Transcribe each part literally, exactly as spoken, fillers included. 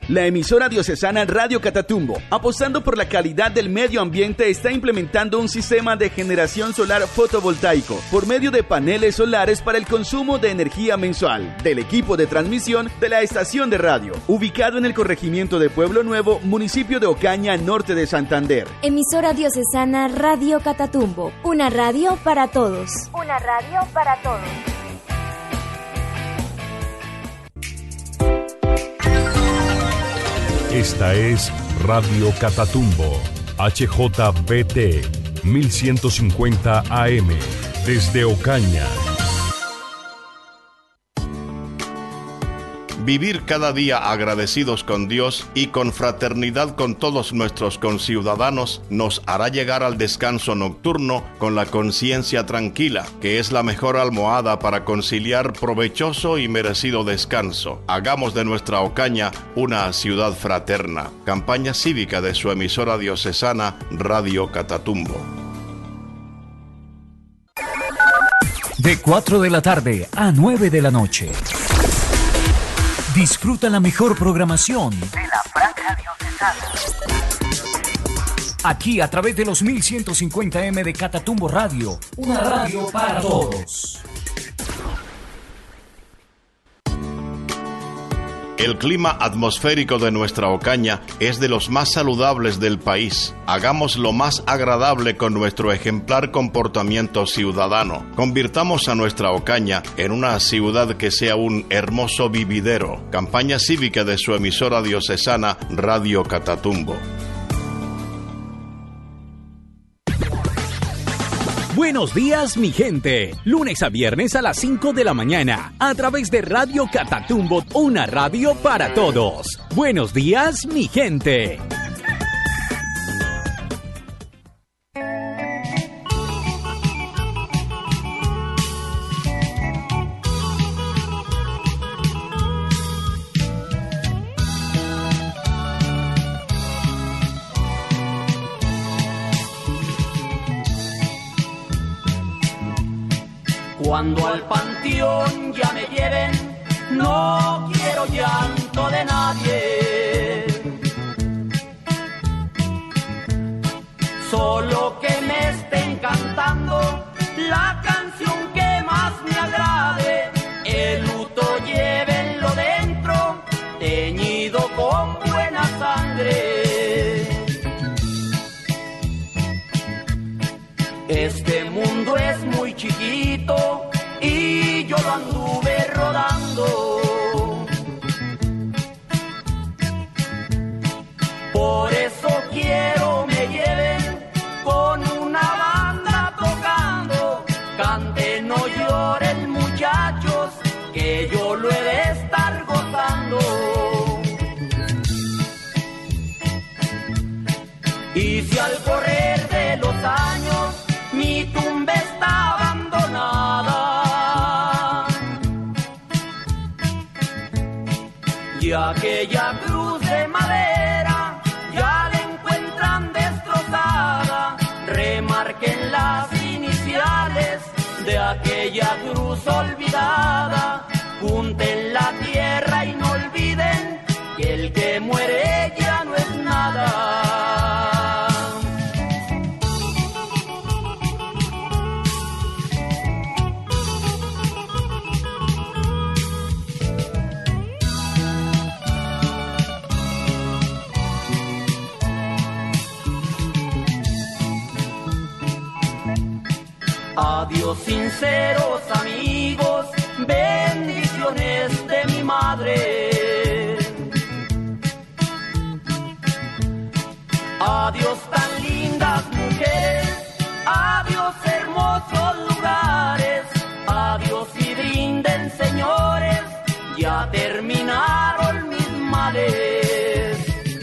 La emisora diocesana Radio Catatumbo, apostando por la calidad del medio ambiente, está implementando un sistema de generación solar fotovoltaico por medio de paneles solares para el consumo de energía mensual del equipo de transmisión de la estación de radio, ubicado en el corregimiento de Pueblo Nuevo, municipio de Ocaña, norte de Santander. Emisora diocesana Radio Catatumbo, una radio para todos. Una radio para todos. Esta es Radio Catatumbo, H J B T mil ciento cincuenta A M, desde Ocaña. Vivir cada día agradecidos con Dios y con fraternidad con todos nuestros conciudadanos nos hará llegar al descanso nocturno con la conciencia tranquila, que es la mejor almohada para conciliar provechoso y merecido descanso. Hagamos de nuestra Ocaña una ciudad fraterna. Campaña cívica de su emisora diocesana Radio Catatumbo. De cuatro de la tarde a nueve de la noche. Disfruta la mejor programación de la Franja Diocesana. Aquí a través de los mil ciento cincuenta eme de Catatumbo Radio, una radio para todos. El clima atmosférico de nuestra Ocaña es de los más saludables del país. Hagamos lo más agradable con nuestro ejemplar comportamiento ciudadano. Convirtamos a nuestra Ocaña en una ciudad que sea un hermoso vividero. Campaña cívica de su emisora diocesana Radio Catatumbo. Buenos días, mi gente. Lunes a viernes a las cinco de la mañana, a través de Radio Catatumbo, una radio para todos. Buenos días, mi gente. Cuando al panteón ya me lleven, no quiero llanto de nadie. Solo que me estén cantando la canción que más me agrade. El luto llévenlo dentro, teñido con buena sangre. Este mundo es muy chiquito y yo lo anduve rodando. Por eso quiero me lleven con una banda tocando. Canten, no lloren muchachos, que yo lo he de estar gozando. Y si al correr de los años mi tumba está abandonada y aquella cruz de madera ya la encuentran destrozada, remarquen las iniciales de aquella cruz olvidada, junten la tierra y no olviden que el que muere ya no es nada. Adiós sinceros amigos, bendiciones de mi madre. Adiós tan lindas mujeres, adiós hermosos lugares, adiós y brinden señores, ya terminaron mis males.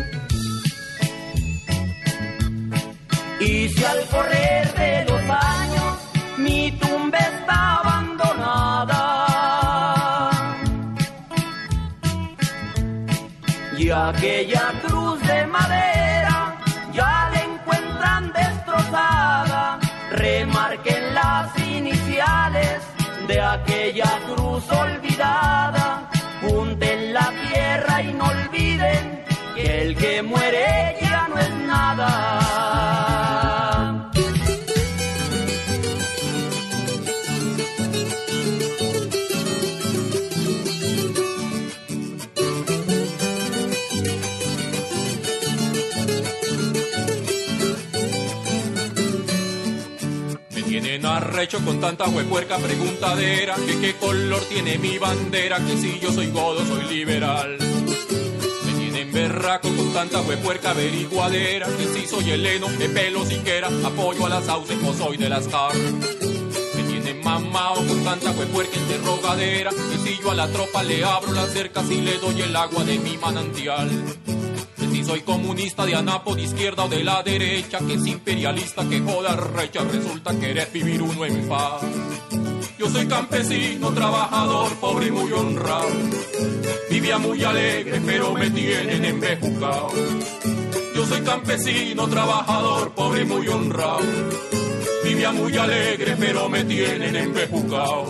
Y si al correr de los años mi tumba está abandonada y aquella cruz de madera ya la encuentran destrozada, remarquen las iniciales de aquella cruz olvidada, junten la tierra y no olviden que el que muere ya no es nada. Tienen arrecho con tanta huepuerca preguntadera, que qué color tiene mi bandera, que si yo soy godo soy liberal. Me tienen berraco con tanta huepuerca averiguadera, que si soy heleno, de pelo siquiera, apoyo a las sauces o soy de las car. Me tienen mamao con tanta huepuerca interrogadera, que si yo a la tropa le abro las cercas y le doy el agua de mi manantial. Si soy comunista de anapo, de izquierda o de la derecha, que es imperialista, que joda recha, resulta querer vivir uno en paz. Yo soy campesino, trabajador, pobre y muy honrado. Vivía muy alegre, pero me tienen embejucado. Yo soy campesino, trabajador, pobre y muy honrado. Vivía muy alegre, pero me tienen embejucado.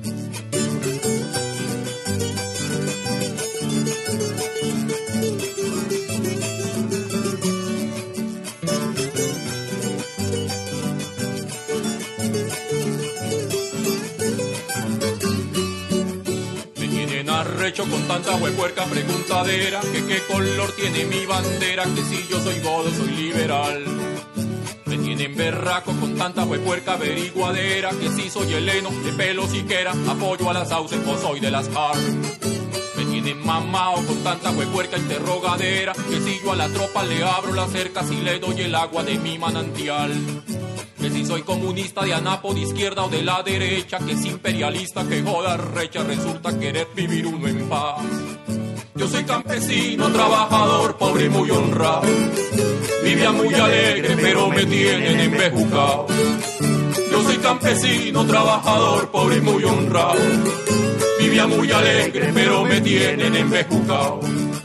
Arrecho con tanta huepuerca preguntadera, que qué color tiene mi bandera, que si yo soy godo soy liberal. Me tienen berraco con tanta huepuerca averiguadera, que si soy heleno, de pelo siquiera, apoyo a las sauces o soy de las car. Me tienen mamao con tanta huepuerca interrogadera, que si yo a la tropa le abro las cercas y le doy el agua de mi manantial. Que si soy comunista de anapo, de izquierda o de la derecha, que es imperialista, que joda recha, resulta querer vivir uno en paz. Yo soy campesino, trabajador, pobre y muy honrado. Vivía muy alegre, pero me tienen embejucado. Yo soy campesino, trabajador, pobre y muy honrado. Vivía muy alegre, pero me tienen embejucado.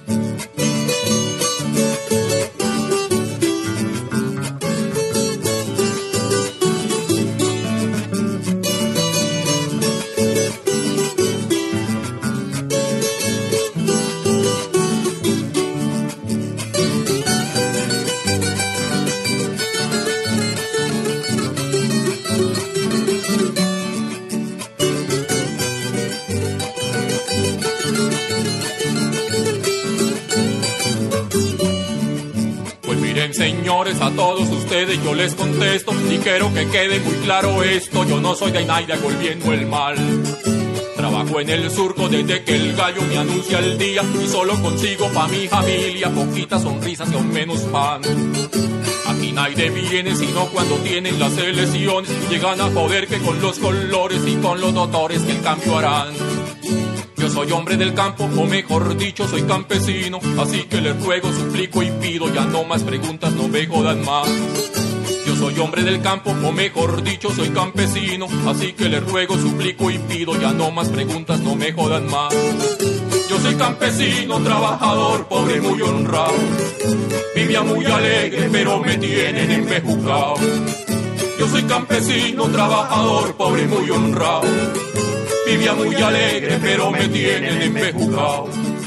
Señores, a todos ustedes yo les contesto y quiero que quede muy claro esto: yo no soy de Naida volviendo el mal. Trabajo en el surco desde que el gallo me anuncia el día y solo consigo pa' mi familia poquitas sonrisas y aún menos pan. Aquí nadie viene sino cuando tienen las elecciones y llegan a joder que con los colores y con los doctores que el cambio harán. Yo soy hombre del campo, o mejor dicho, soy campesino, así que les ruego, suplico y pido, ya no más preguntas, no me jodan más. Yo soy hombre del campo, o mejor dicho, soy campesino, así que les ruego, suplico y pido, ya no más preguntas, no me jodan más. Yo soy campesino, trabajador, pobre muy honrado. Vivía muy alegre, pero me tienen embejucado. Yo soy campesino, trabajador, pobre muy honrado. Vivía muy alegre, pero me tienen embejucado.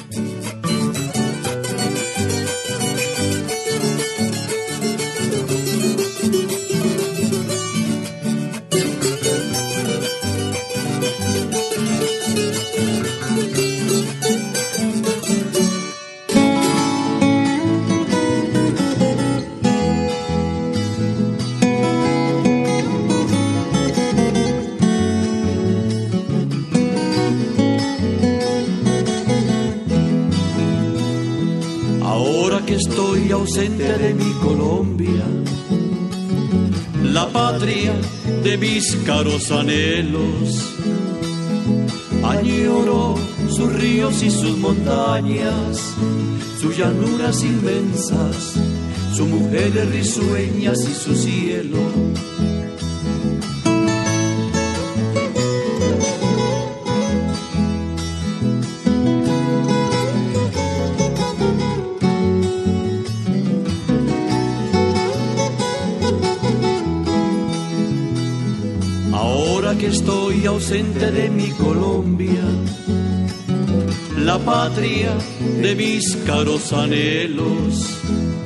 Estoy ausente de mi Colombia, la patria de mis caros anhelos. Añoro sus ríos y sus montañas, sus llanuras inmensas, sus mujeres risueñas y su cielo. Que estoy ausente de mi Colombia, la patria de mis caros anhelos.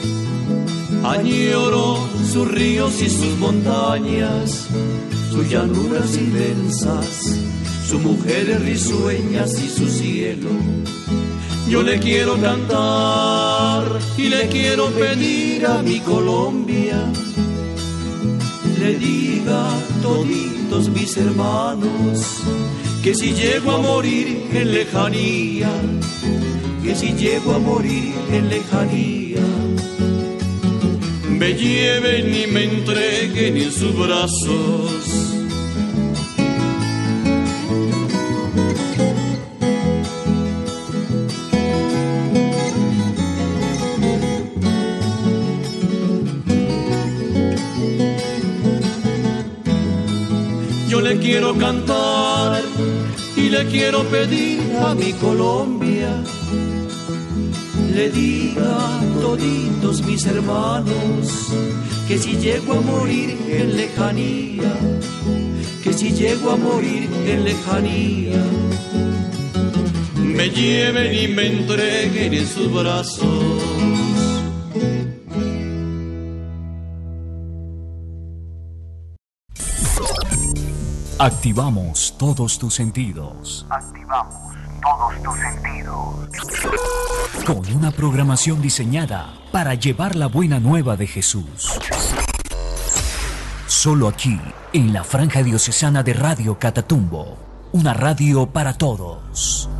Añoro sus ríos y sus montañas, sus llanuras inmensas, sus mujeres risueñas y su cielo. Yo le quiero cantar y le quiero pedir a mi Colombia, le diga toditos mis hermanos, que si llego a morir en lejanía, que si llego a morir en lejanía, me lleven y me entreguen en sus brazos. Yo le quiero cantar y le quiero pedir a mi Colombia, le diga toditos mis hermanos, que si llego a morir en lejanía, que si llego a morir en lejanía, me lleven y me entreguen en sus brazos. Activamos todos tus sentidos. Activamos todos tus sentidos. Con una programación diseñada para llevar la buena nueva de Jesús. Solo aquí, en la franja diocesana de Radio Catatumbo. Una radio para todos.